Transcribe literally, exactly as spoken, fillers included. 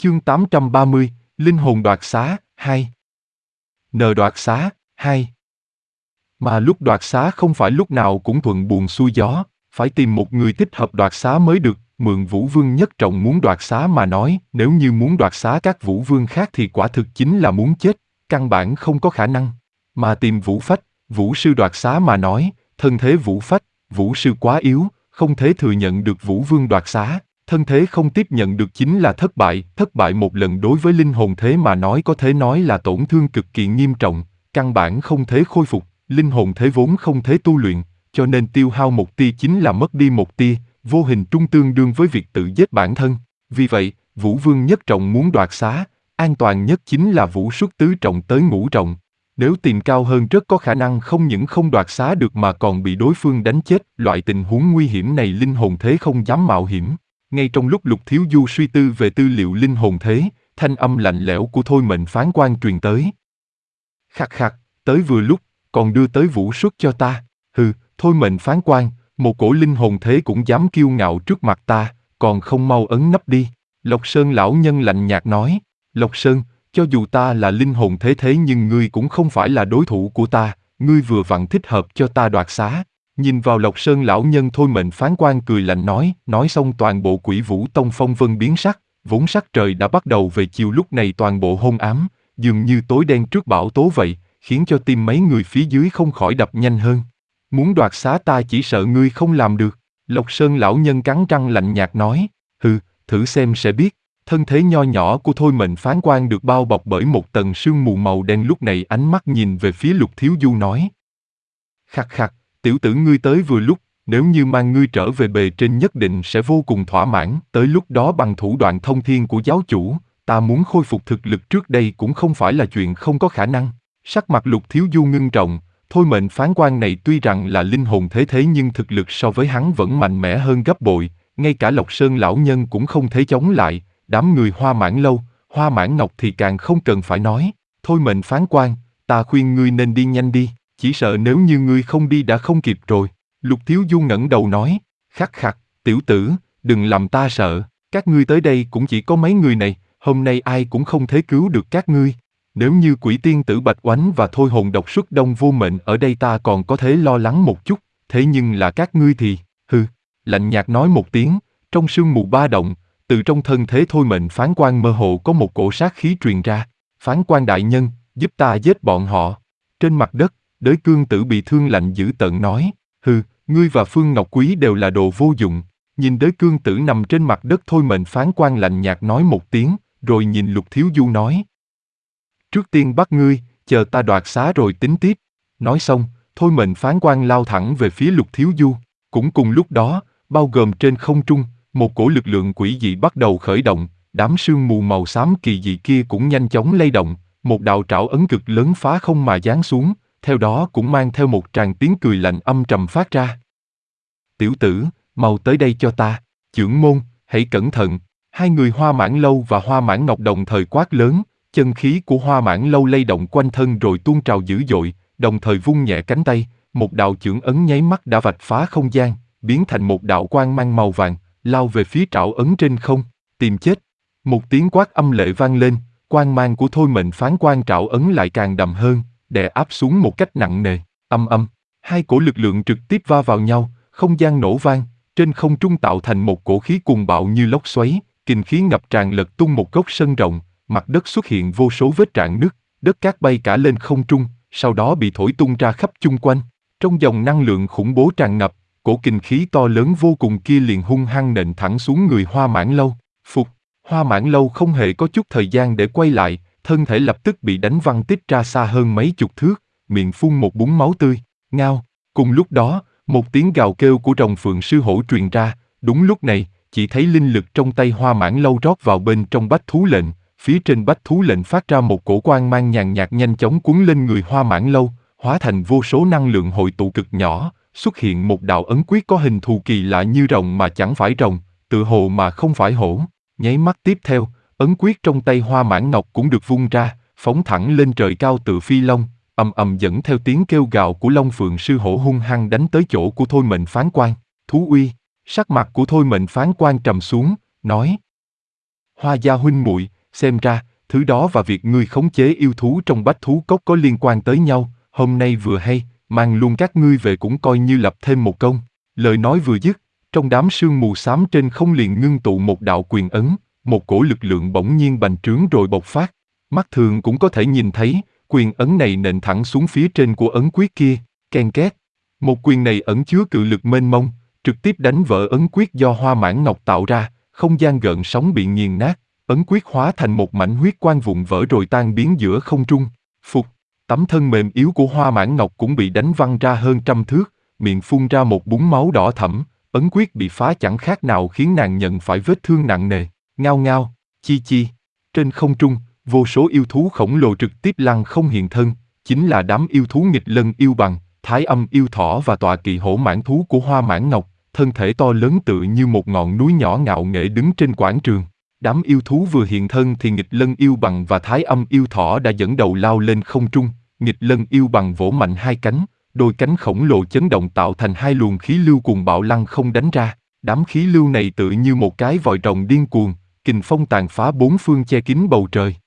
Chương tám trăm ba mươi, Linh hồn đoạt xá, hai. N đoạt xá, hai. Mà lúc đoạt xá không phải lúc nào cũng thuận buồm xuôi gió, phải tìm một người thích hợp đoạt xá mới được. Mượn Vũ Vương Nhất Trọng muốn đoạt xá mà nói, nếu như muốn đoạt xá các Vũ Vương khác thì quả thực chính là muốn chết, căn bản không có khả năng. Mà tìm Vũ Phách, Vũ Sư đoạt xá mà nói, thân thế Vũ Phách, Vũ Sư quá yếu, không thể thừa nhận được Vũ Vương đoạt xá. Thân thế không tiếp nhận được chính là thất bại, thất bại một lần đối với linh hồn thế mà nói có thể nói là tổn thương cực kỳ nghiêm trọng, căn bản không thể khôi phục, linh hồn thế vốn không thể tu luyện, cho nên tiêu hao một tia chính là mất đi một tia, vô hình trung tương đương với việc tự giết bản thân. Vì vậy, Vũ Vương Nhất Trọng muốn đoạt xá, an toàn nhất chính là Vũ Xuất tứ trọng tới ngũ trọng. Nếu tìm cao hơn rất có khả năng không những không đoạt xá được mà còn bị đối phương đánh chết, loại tình huống nguy hiểm này linh hồn thế không dám mạo hiểm. Ngay trong lúc Lục Thiếu Du suy tư về tư liệu linh hồn thế, thanh âm lạnh lẽo của Thôi Mệnh Phán Quan truyền tới. Khắc khắc, tới vừa lúc, còn đưa tới Vũ Xuất cho ta. Hừ, Thôi Mệnh Phán Quan, một cổ linh hồn thế cũng dám kiêu ngạo trước mặt ta, còn không mau ấn nấp đi. Lộc Sơn lão nhân lạnh nhạt nói. Lộc Sơn, cho dù ta là linh hồn thế thế nhưng ngươi cũng không phải là đối thủ của ta, ngươi vừa vặn thích hợp cho ta đoạt xá. Nhìn vào Lộc Sơn lão nhân Thôi Mệnh Phán Quan cười lạnh nói, nói xong toàn bộ Quỷ Vũ Tông phong vân biến sắc, vốn sắc trời đã bắt đầu về chiều lúc này toàn bộ hôn ám, dường như tối đen trước bão tố vậy, khiến cho tim mấy người phía dưới không khỏi đập nhanh hơn. Muốn đoạt xá ta chỉ sợ ngươi không làm được. Lộc Sơn lão nhân cắn răng lạnh nhạt nói, hừ, thử xem sẽ biết. Thân thế nho nhỏ của Thôi Mệnh Phán Quan được bao bọc bởi một tầng sương mù màu đen lúc này ánh mắt nhìn về phía Lục Thiếu Du nói. Khắc khắc, tiểu tử ngươi tới vừa lúc, nếu như mang ngươi trở về bề trên nhất định sẽ vô cùng thỏa mãn. Tới lúc đó bằng thủ đoạn thông thiên của giáo chủ, ta muốn khôi phục thực lực trước đây cũng không phải là chuyện không có khả năng. Sắc mặt Lục Thiếu Du ngưng trọng, Thôi Mệnh Phán Quan này tuy rằng là linh hồn thế thế nhưng thực lực so với hắn vẫn mạnh mẽ hơn gấp bội, ngay cả Lộc Sơn lão nhân cũng không thể chống lại, đám người Hoa Mãn Lâu, Hoa Mãn Ngọc thì càng không cần phải nói. Thôi Mệnh Phán Quan, ta khuyên ngươi nên đi nhanh đi, chỉ sợ nếu như ngươi không đi đã không kịp rồi. Lục Thiếu Du ngẩng đầu nói, khắc khắc, tiểu tử, đừng làm ta sợ, các ngươi tới đây cũng chỉ có mấy người này, hôm nay ai cũng không thể cứu được các ngươi. Nếu như Quỷ Tiên Tử Bạch Oánh và Thôi Hồn Độc Xuất Đông Vô Mệnh ở đây ta còn có thể lo lắng một chút, thế nhưng là các ngươi thì, hừ, lạnh nhạt nói một tiếng, trong sương mù ba động, từ trong thân thế Thôi Mệnh Phán Quan mơ hồ có một cổ sát khí truyền ra. Phán Quan đại nhân, giúp ta giết bọn họ. Trên mặt đất, Đới Cương Tử bị thương lạnh dữ tợn nói, hừ, ngươi và Phương Ngọc Quý đều là đồ vô dụng. Nhìn Đới Cương Tử nằm trên mặt đất Thôi Mệnh Phán Quan lạnh nhạt nói một tiếng, rồi nhìn Lục Thiếu Du nói. Trước tiên bắt ngươi, chờ ta đoạt xá rồi tính tiếp. Nói xong, Thôi Mệnh Phán Quan lao thẳng về phía Lục Thiếu Du. Cũng cùng lúc đó, bao gồm trên không trung, một cổ lực lượng quỷ dị bắt đầu khởi động, đám sương mù màu xám kỳ dị kia cũng nhanh chóng lay động, một đạo trảo ấn cực lớn phá không mà giáng xuống, theo đó cũng mang theo một tràng tiếng cười lạnh âm trầm phát ra. Tiểu tử, mau tới đây cho ta, chưởng môn, hãy cẩn thận. Hai người Hoa Mãn Lâu và Hoa Mãn Ngọc đồng thời quát lớn, chân khí của Hoa Mãn Lâu lay động quanh thân rồi tuôn trào dữ dội, đồng thời vung nhẹ cánh tay, một đạo chưởng ấn nháy mắt đã vạch phá không gian, biến thành một đạo quang mang màu vàng, lao về phía trảo ấn trên không, tìm chết. Một tiếng quát âm lệ vang lên, quang mang của Thôi Mệnh Phán Quan trảo ấn lại càng đậm hơn, đè áp xuống một cách nặng nề, âm âm, hai cổ lực lượng trực tiếp va vào nhau, không gian nổ vang, trên không trung tạo thành một cổ khí cuồng bạo như lốc xoáy, kình khí ngập tràn lật tung một góc sân rộng, mặt đất xuất hiện vô số vết rạn nứt, đất cát bay cả lên không trung, sau đó bị thổi tung ra khắp chung quanh. Trong dòng năng lượng khủng bố tràn ngập, cổ kình khí to lớn vô cùng kia liền hung hăng nện thẳng xuống người Hoa Mãn Lâu. Phục, Hoa Mãn Lâu không hề có chút thời gian để quay lại, thân thể lập tức bị đánh văng tít ra xa hơn mấy chục thước, miệng phun một búng máu tươi. Ngao. Cùng lúc đó, một tiếng gào kêu của rồng phượng sư hổ truyền ra. Đúng lúc này, chỉ thấy linh lực trong tay Hoa Mãn Lâu rót vào bên trong bách thú lệnh, phía trên bách thú lệnh phát ra một cổ quang mang nhàn nhạt nhanh chóng cuốn lên người Hoa Mãn Lâu, hóa thành vô số năng lượng hội tụ cực nhỏ, xuất hiện một đạo ấn quyết có hình thù kỳ lạ như rồng mà chẳng phải rồng, tự hồ mà không phải hổ. Nháy mắt tiếp theo, ấn quyết trong tay Hoa Mãn Ngọc cũng được vung ra, phóng thẳng lên trời cao tự phi long, ầm ầm dẫn theo tiếng kêu gào của Long Phượng sư hổ hung hăng đánh tới chỗ của Thôi Mệnh Phán Quan. Thú uy. Sắc mặt của Thôi Mệnh Phán Quan trầm xuống, nói: Hoa gia huynh muội, xem ra, thứ đó và việc ngươi khống chế yêu thú trong bách thú cốc có liên quan tới nhau, hôm nay vừa hay, mang luôn các ngươi về cũng coi như lập thêm một công. Lời nói vừa dứt, trong đám sương mù xám trên không liền ngưng tụ một đạo quyền ấn, một cổ lực lượng bỗng nhiên bành trướng rồi bộc phát. Mắt thường cũng có thể nhìn thấy, quyền ấn này nện thẳng xuống phía trên của ấn quyết kia, ken két. Một quyền này ẩn chứa cự lực mênh mông, trực tiếp đánh vỡ ấn quyết do Hoa Mãn Ngọc tạo ra, không gian gợn sóng bị nghiền nát, ấn quyết hóa thành một mảnh huyết quang vụn vỡ rồi tan biến giữa không trung. Phục, tấm thân mềm yếu của Hoa Mãn Ngọc cũng bị đánh văng ra hơn trăm thước, miệng phun ra một búng máu đỏ thẫm, ấn quyết bị phá chẳng khác nào khiến nàng nhận phải vết thương nặng nề. Ngao ngao, chi chi. Trên không trung, vô số yêu thú khổng lồ trực tiếp lăng không hiện thân, chính là đám yêu thú nghịch lân yêu bằng, thái âm yêu thỏ và tọa kỵ hổ mãn thú của Hoa Mãn Ngọc, thân thể to lớn tựa như một ngọn núi nhỏ ngạo nghễ đứng trên quảng trường. Đám yêu thú vừa hiện thân thì nghịch lân yêu bằng và thái âm yêu thỏ đã dẫn đầu lao lên không trung, nghịch lân yêu bằng vỗ mạnh hai cánh, đôi cánh khổng lồ chấn động tạo thành hai luồng khí lưu cuồng bạo lăng không đánh ra. Đám khí lưu này tựa như một cái vòi rồng điên cuồng, kình phong tàn phá bốn phương che kín bầu trời.